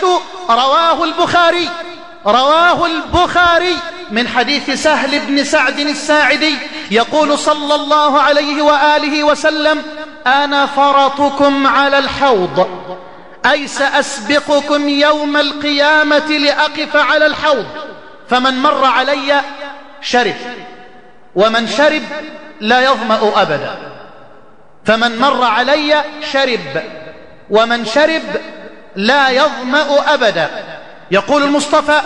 B: رواه البخاري من حديث سهل بن سعد الساعدي، يقول صلى الله عليه وآله وسلم: أنا فرطكم على الحوض، أي سأسبقكم يوم القيامة لأقف على الحوض، فمن مر علي شرب، ومن شرب لا يظمأ أبدا. فمن مر علي شرب، ومن شرب لا يظمأ أبدا. يقول المصطفى: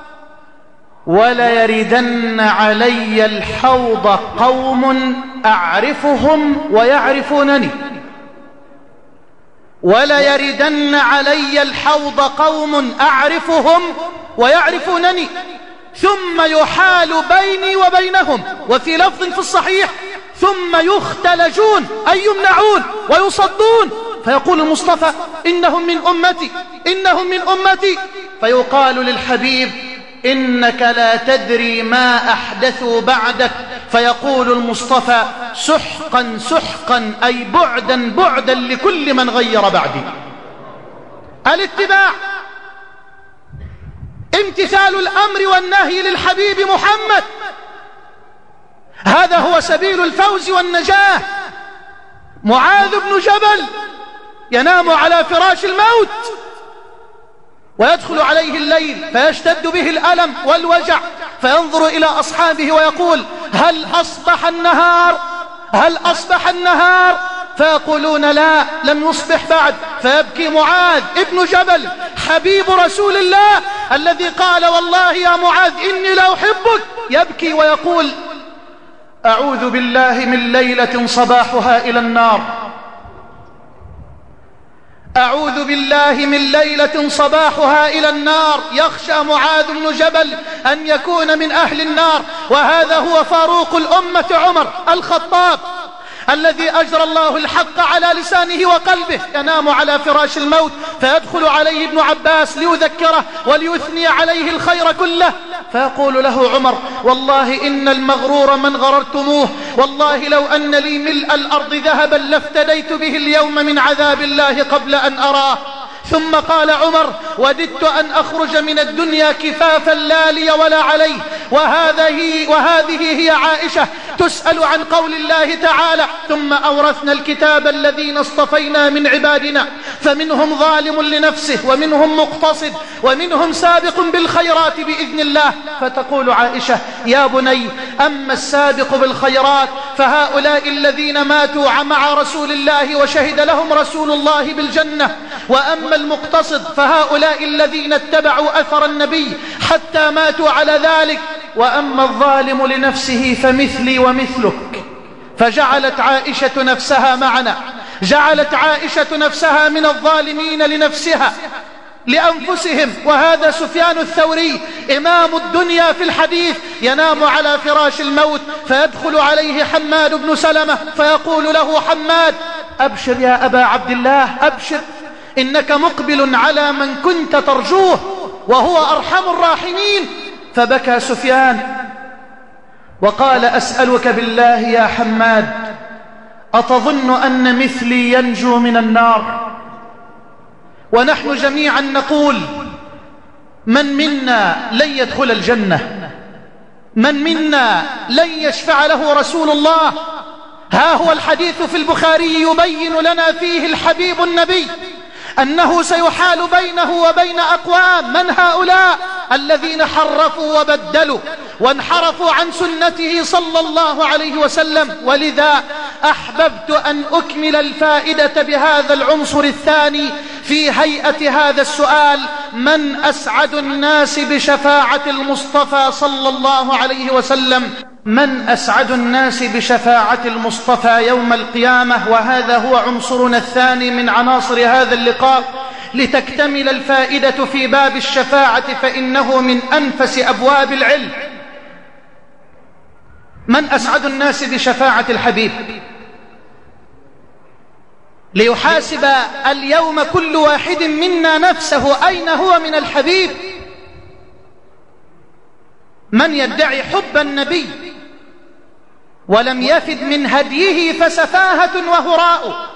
B: وليردن علي الحوض قوم أعرفهم ويعرفونني. وليردن علي الحوض قوم أعرفهم ويعرفونني، ثم يحال بيني وبينهم، وفي لفظ في الصحيح ثم يختلجون أي يمنعون ويصدون، فيقول المصطفى إنهم من أمتي إنهم من أمتي، فيقال للحبيب إنك لا تدري ما أحدثوا بعدك، فيقول المصطفى سحقا سحقا أي بعدا بعدا لكل من غير بعدي. الاتباع امتثال الأمر والنهي للحبيب محمد، هذا هو سبيل الفوز والنجاة. معاذ بن جبل ينام على فراش الموت ويدخل عليه الليل فيشتد به الألم والوجع، فينظر إلى أصحابه ويقول هل أصبح النهار؟ هل أصبح النهار؟ فيقولون لا لم يصبح بعد، فيبكي معاذ ابن جبل حبيب رسول الله الذي قال والله يا معاذ إني لأحبك، يبكي ويقول أعوذ بالله من ليلة صباحها إلى النار، أعوذ بالله من ليلة صباحها إلى النار. يخشى معاذ بن جبل أن يكون من أهل النار، وهذا هو فاروق الأمة عمر الخطاب الذي أجرى الله الحق على لسانه وقلبه، ينام على فراش الموت فيدخل عليه ابن عباس ليذكره وليثني عليه الخير كله، فيقول له عمر والله إن المغرور من غررتموه، والله لو أن لي ملء الأرض ذهبا لافتديت به اليوم من عذاب الله قبل أن أراه. ثم قال عمر وددت أن أخرج من الدنيا كفافا لا لي ولا علي. وهذه هي عائشة تسأل عن قول الله تعالى ثم أورثنا الكتاب الذين اصطفينا من عبادنا فمنهم ظالم لنفسه ومنهم مقتصد ومنهم سابق بالخيرات بإذن الله. فتقول عائشة يا بني أما السابق بالخيرات فهؤلاء الذين ماتوا مع رسول الله وشهد لهم رسول الله بالجنة، وأما المقتصد فهؤلاء الذين اتبعوا أثر النبي حتى ماتوا على ذلك، وأما الظالم لنفسه فمثلي ومثلك. فجعلت عائشة نفسها معنا، جعلت عائشة نفسها من الظالمين لنفسها لأنفسهم. وهذا سفيان الثوري إمام الدنيا في الحديث ينام على فراش الموت فيدخل عليه حماد بن سلمة فيقول له حماد أبشر يا أبا عبد الله أبشر، إنك مقبل على من كنت ترجوه وهو أرحم الراحمين. فبكى سفيان وقال أسألك بالله يا حماد أتظن أن مثلي ينجو من النار؟ ونحن جميعا نقول من منا لن يدخل الجنة، من منا لن يشفع له رسول الله. ها هو الحديث في البخاري يبين لنا فيه الحبيب النبي أنه سيحال بينه وبين أقوام. من هؤلاء؟ الذين حرفوا وبدلوا وانحرفوا عن سنته صلى الله عليه وسلم. ولذا أحببت أن أكمل الفائدة بهذا العنصر الثاني في هيئة هذا السؤال: من أسعد الناس بشفاعة المصطفى صلى الله عليه وسلم؟ من أسعد الناس بشفاعة المصطفى يوم القيامة؟ وهذا هو عنصرنا الثاني من عناصر هذا اللقاء لتكتمل الفائدة في باب الشفاعة، فإنه من أنفس أبواب العلم. من أسعد الناس بشفاعة الحبيب؟ ليحاسب اليوم كل واحد منا نفسه أين هو من الحبيب. من يدعي حب النبي ولم يفد من هديه فسفاهة وهراء.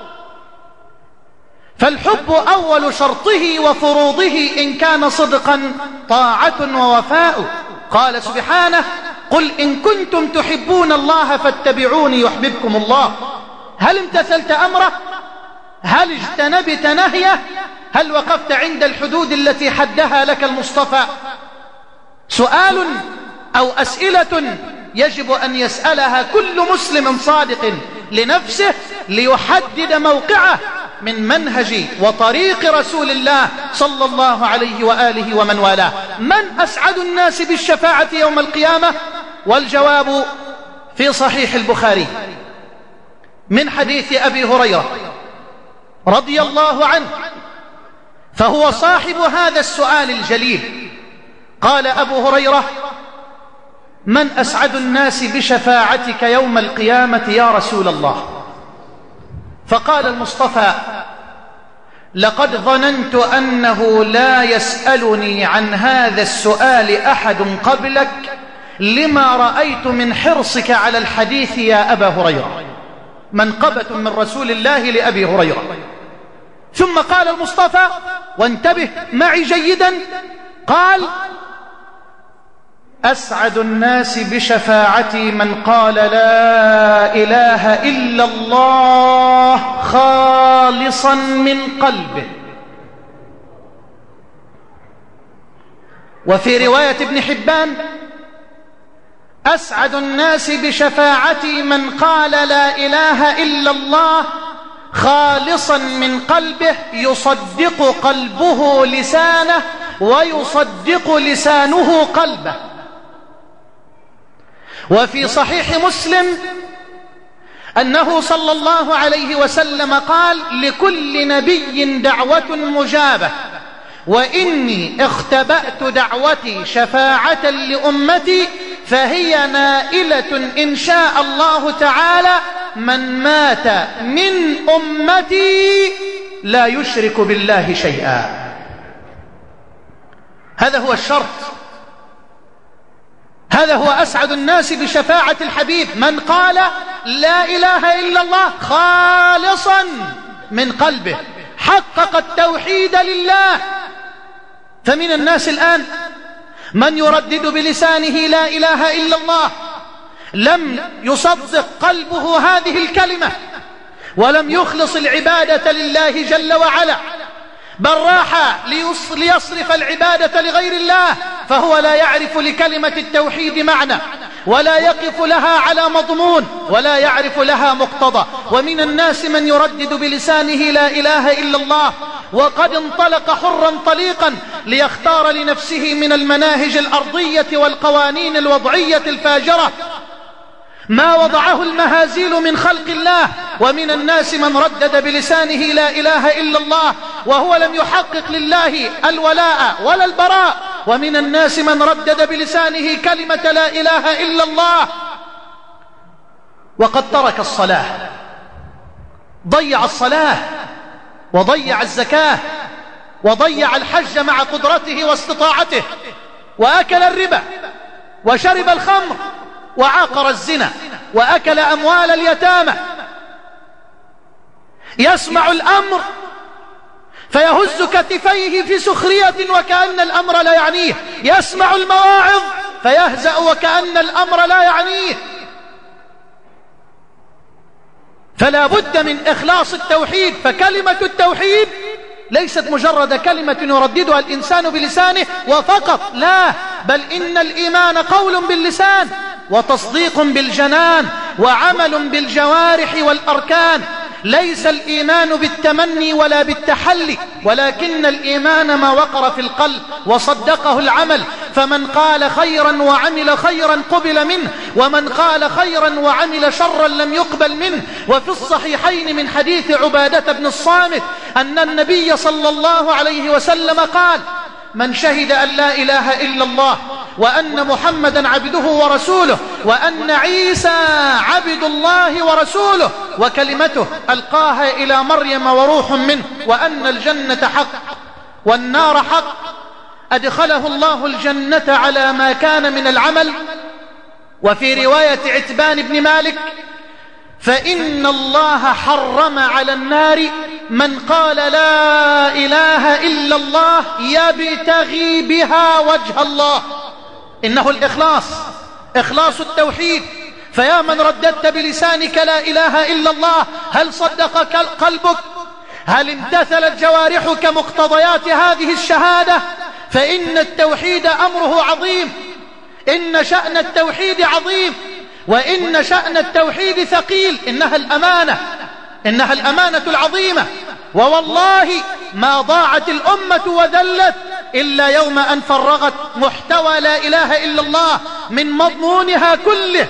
B: فالحب أول شرطه وفروضه إن كان صدقا طاعة ووفاء. قال سبحانه قل إن كنتم تحبون الله فاتبعوني يحببكم الله. هل امتثلت أمره؟ هل اجتنبت نهيه؟ هل وقفت عند الحدود التي حدها لك المصطفى؟ سؤال أو أسئلة يجب أن يسألها كل مسلم صادق لنفسه ليحدد موقعه من منهج وطريق رسول الله صلى الله عليه وآله ومن والاه. من أسعد الناس بالشفاعة يوم القيامة؟ والجواب في صحيح البخاري من حديث أبي هريرة رضي الله عنه، فهو صاحب هذا السؤال الجليل. قال أبو هريرة: من أسعد الناس بشفاعتك يوم القيامة يا رسول الله؟ فقال المصطفى: لقد ظننت أنه لا يسألني عن هذا السؤال أحد قبلك لما رأيت من حرصك على الحديث يا أبا هريرة. منقبة من رسول الله لأبي هريرة. ثم قال المصطفى، وانتبه معي جيدا، قال: أسعد الناس بشفاعتي من قال لا إله إلا الله خالصا من قلبه. وفي رواية ابن حبان: أسعد الناس بشفاعتي من قال لا إله إلا الله خالصا من قلبه يصدق قلبه لسانه ويصدق لسانه قلبه. وفي صحيح مسلم أنه صلى الله عليه وسلم قال: لكل نبي دعوة مجابة، وإني اختبأت دعوتي شفاعة لأمتي فهي نائلة إن شاء الله تعالى من مات من أمتي لا يشرك بالله شيئا. هذا هو الشرط، هذا هو أسعد الناس بشفاعة الحبيب من قال لا إله إلا الله خالصا من قلبه، حقق التوحيد لله. فمن الناس الآن من يردد بلسانه لا إله إلا الله، لم يصدق قلبه هذه الكلمة ولم يخلص العبادة لله جل وعلا، بل راح ليصرف العبادة لغير الله، فهو لا يعرف لكلمة التوحيد معنى، ولا يقف لها على مضمون، ولا يعرف لها مقتضى. ومن الناس من يردد بلسانه لا إله إلا الله وقد انطلق حرا طليقا ليختار لنفسه من المناهج الأرضية والقوانين الوضعية الفاجرة ما وضعه المهازيل من خلق الله. ومن الناس من ردد بلسانه لا إله إلا الله وهو لم يحقق لله الولاء ولا البراء. ومن الناس من ردد بلسانه كلمة لا إله إلا الله وقد ترك الصلاة، ضيع الصلاة وضيع الزكاة وضيع الحج مع قدرته واستطاعته، وأكل الربا وشرب الخمر وعاقر الزنا وأكل أموال اليتامى. يسمع الأمر فيهز كتفيه في سخرية وكأن الأمر لا يعنيه، يسمع المواعظ فيهزأ وكأن الأمر لا يعنيه. فلا بد من إخلاص التوحيد. فكلمة التوحيد ليست مجرد كلمة يرددها الإنسان بلسانه وفقط، لا، بل إن الإيمان قول باللسان وتصديق بالجنان وعمل بالجوارح والأركان. ليس الإيمان بالتمني ولا بالتحلي، ولكن الإيمان ما وقر في القلب وصدقه العمل. فمن قال خيرا وعمل خيرا قبل منه، ومن قال خيرا وعمل شرا لم يقبل منه. وفي الصحيحين من حديث عبادة بن الصامت أن النبي صلى الله عليه وسلم قال: من شهد أن لا إله إلا الله وأن محمدا عبده ورسوله وأن عيسى عبد الله ورسوله وكلمته ألقاها إلى مريم وروح منه وأن الجنة حق والنار حق، أدخله الله الجنة على ما كان من العمل. وفي رواية عتبان بن مالك: فإن الله حرم على النار من قال لا إله إلا الله يبتغي بها وجه الله. إنه الإخلاص، إخلاص التوحيد. فيا من رددت بلسانك لا إله إلا الله، هل صدق قلبك؟ هل امتثلت جوارحك مقتضيات هذه الشهادة؟ فإن التوحيد أمره عظيم، إن شأن التوحيد عظيم، وإن شأن التوحيد ثقيل. إنها الأمانة، إنها الأمانة العظيمة. ووالله ما ضاعت الأمة وذلت إلا يوم أن فرغت محتوى لا إله إلا الله من مضمونها كله.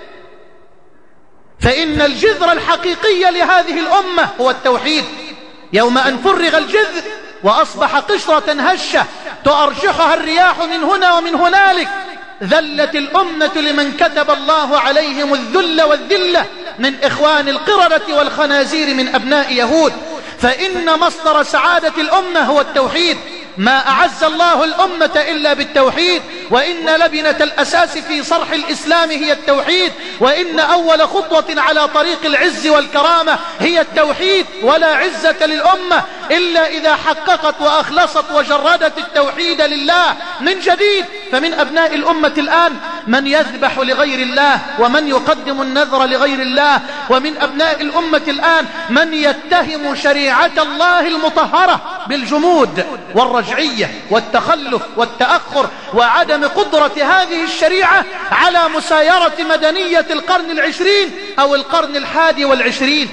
B: فإن الجذر الحقيقي لهذه الأمة هو التوحيد. يوم أن فرغ الجذر وأصبح قشرة هشة تؤرجحها الرياح من هنا ومن هنالك. ذلت الأمة لمن كتب الله عليهم الذل والذلة من إخوان القردة والخنازير من أبناء يهود. فإن مصدر سعادة الأمة هو التوحيد. ما أعز الله الأمة إلا بالتوحيد، وإن لبنة الأساس في صرح الإسلام هي التوحيد، وإن أول خطوة على طريق العز والكرامة هي التوحيد. ولا عزة للأمة إلا إذا حققت وأخلصت وجردت التوحيد لله من جديد. فمن أبناء الأمة الآن من يذبح لغير الله ومن يقدم النذر لغير الله، ومن أبناء الأمة الآن من يتهم شريعة الله المطهرة بالجمود والرجعية والتخلف والتأخر وعدم قدرة هذه الشريعة على مسايرة مدنية القرن العشرين أو القرن الحادي والعشرين.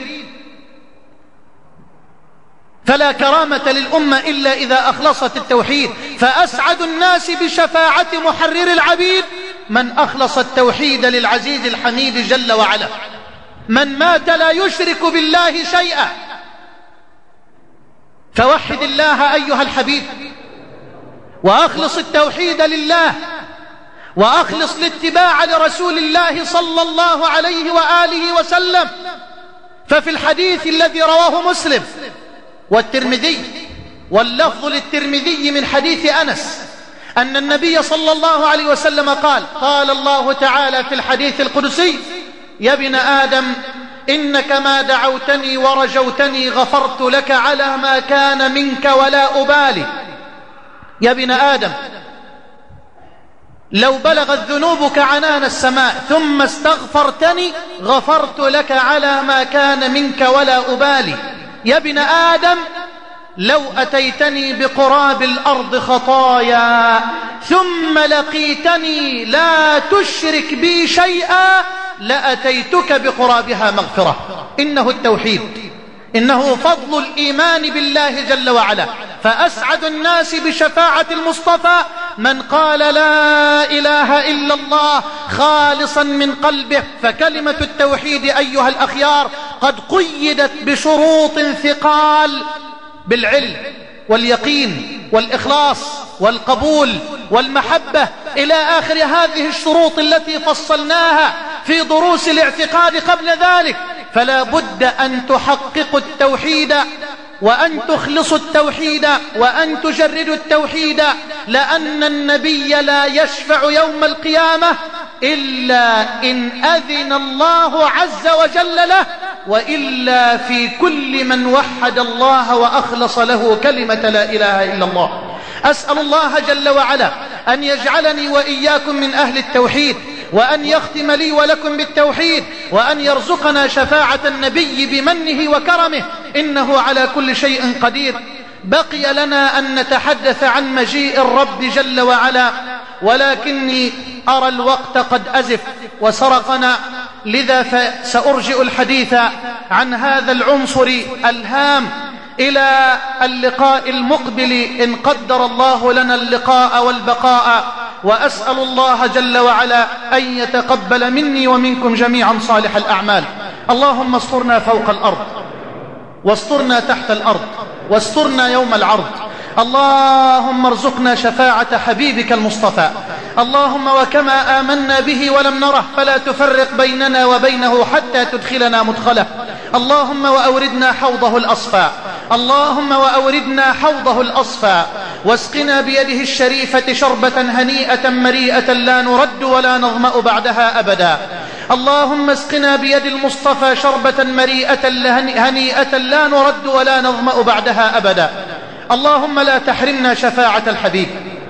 B: فلا كرامة للأمة إلا إذا أخلصت التوحيد. فأسعد الناس بشفاعة محرر العبيد من أخلص التوحيد للعزيز الحميد جل وعلا، من مات لا يشرك بالله شيئا. فوحد الله أيها الحبيب، وأخلص التوحيد لله، وأخلص الاتباع لرسول الله صلى الله عليه وآله وسلم. ففي الحديث الذي رواه مسلم والترمذي، واللفظ للترمذي من حديث أنس، أن النبي صلى الله عليه وسلم قال: قال الله تعالى في الحديث القدسي: يا ابن آدم إنك ما دعوتني ورجوتني غفرت لك على ما كان منك ولا أبالي. يا ابن آدم لو بلغت ذنوبك عنان السماء ثم استغفرتني غفرت لك على ما كان منك ولا أبالي. يا ابن آدم لو أتيتني بقراب الأرض خطايا ثم لقيتني لا تشرك بي شيئا لأتيتك بقرابها مغفرة. إنه التوحيد، إنه فضل الإيمان بالله جل وعلا. فأسعد الناس بشفاعة المصطفى من قال لا إله إلا الله خالصا من قلبه. فكلمة التوحيد أيها الأخيار قد قيدت بشروط ثقال: بالعلم واليقين والإخلاص والقبول والمحبة إلى آخر هذه الشروط التي فصلناها في دروس الاعتقاد قبل ذلك. فلا بد أن تحققوا التوحيد، وأن تخلصوا التوحيد، وأن تجردوا التوحيد، لأن النبي لا يشفع يوم القيامة إلا إن أذن الله عز وجل له، وإلا في كل من وحد الله وأخلص له كلمة لا إله إلا الله. أسأل الله جل وعلا أن يجعلني وإياكم من أهل التوحيد، وأن يختم لي ولكم بالتوحيد، وأن يرزقنا شفاعة النبي بمنه وكرمه، إنه على كل شيء قدير. بقي لنا أن نتحدث عن مجيء الرب جل وعلا، ولكني أرى الوقت قد أزف وسرقنا، لذا فسأرجئ الحديث عن هذا العنصر الهام إلى اللقاء المقبل إن قدر الله لنا اللقاء والبقاء. وأسأل الله جل وعلا أن يتقبل مني ومنكم جميعا صالح الأعمال. اللهم استرنا فوق الأرض، واسترنا تحت الأرض، واسترنا يوم العرض. اللهم ارزقنا شفاعة حبيبك المصطفى. اللهم وكما آمنا به ولم نره فلا تفرق بيننا وبينه حتى تدخلنا مدخله. اللهم وأوردنا حوضه الأصفى، اللهم وأوردنا حوضه الأصفى، واسقنا بيده الشريفة شربة هنيئة مريئة لا نرد ولا نظمأ بعدها أبدا. اللهم اسقنا بيد المصطفى شربة مريئة هنيئة لا نرد ولا نظمأ بعدها أبدا. اللهم لا تحرمنا شفاعة الحبيب،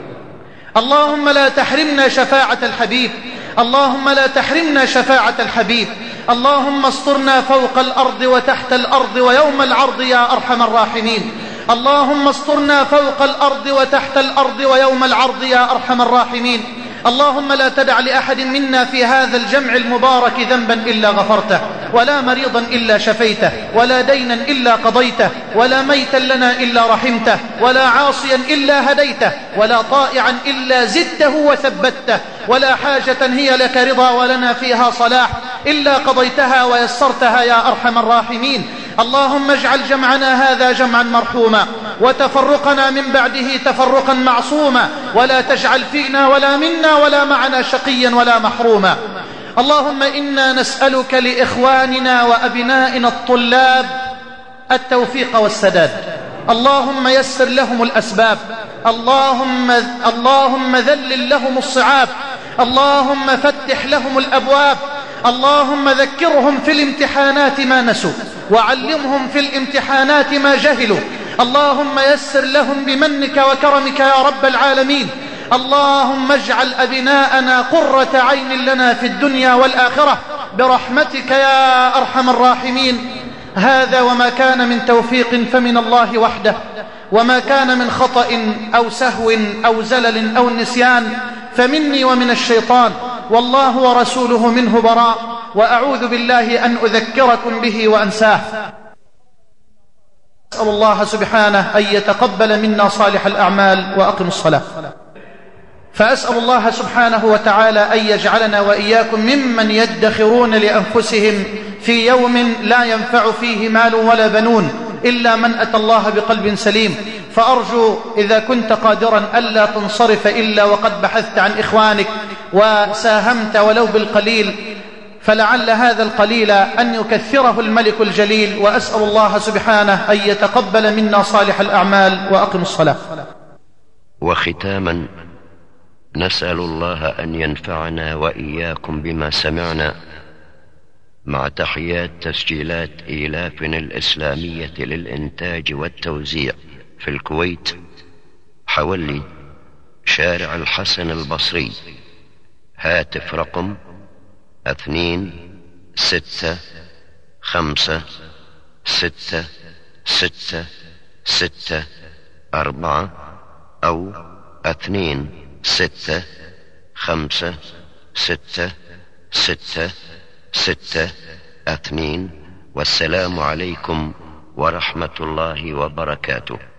B: اللهم لا تحرمنا شفاعة الحبيب، اللهم لا تحرمنا شفاعة الحبيب. اللهم استرنا فوق الأرض وتحت الأرض ويوم العرض يا أرحم الراحمين. اللهم استرنا فوق الأرض وتحت الأرض ويوم العرض يا أرحم الراحمين. اللهم لا تدع لأحد منا في هذا الجمع المبارك ذنبا إلا غفرته، ولا مريضا إلا شفيته، ولا دينا إلا قضيته، ولا ميتا لنا إلا رحمته، ولا عاصيا إلا هديته، ولا طائعا إلا زدته وثبته، ولا حاجة هي لك رضا ولنا فيها صلاح إلا قضيتها ويسرتها يا أرحم الراحمين. اللهم اجعل جمعنا هذا جمعا مرحوما، وتفرقنا من بعده تفرقا معصوما، ولا تجعل فينا ولا منا ولا معنا شقيا ولا محروما. اللهم إنا نسألك لإخواننا وأبنائنا الطلاب التوفيق والسداد. اللهم يسر لهم الأسباب، اللهم ذلل لهم الصعاب، اللهم فتح لهم الأبواب، اللهم ذكرهم في الامتحانات ما نسوا، وعلمهم في الامتحانات ما جهلوا. اللهم يسر لهم بمنك وكرمك يا رب العالمين. اللهم اجعل أبناءنا قرة عين لنا في الدنيا والآخرة برحمتك يا أرحم الراحمين. هذا وما كان من توفيق فمن الله وحده، وما كان من خطأ أو سهو أو زلل أو نسيان فمني ومن الشيطان، والله ورسوله منه براء، وأعوذ بالله أن أذكركم به وأنساه. أسأل الله سبحانه أن يتقبل منا صالح الأعمال، وأقم الصلاة. فأسأل الله سبحانه وتعالى أن يجعلنا وإياكم ممن يدخرون لأنفسهم في يوم لا ينفع فيه مال ولا بنون إلا من أتى الله بقلب سليم. فأرجو إذا كنت قادرا ألا تنصرف إلا وقد بحثت عن إخوانك وساهمت ولو بالقليل، فلعل هذا القليل أن يكثره الملك الجليل. وأسأل الله سبحانه أن يتقبل منا صالح الأعمال، وأقم الصلاة.
C: وختاما نسأل الله أن ينفعنا وإياكم بما سمعنا، مع تحيات تسجيلات إيلافنا الإسلامية للإنتاج والتوزيع في الكويت، حولي شارع الحسن البصري، هاتف رقم 26566664 أو 26566662. والسلام عليكم ورحمة الله وبركاته.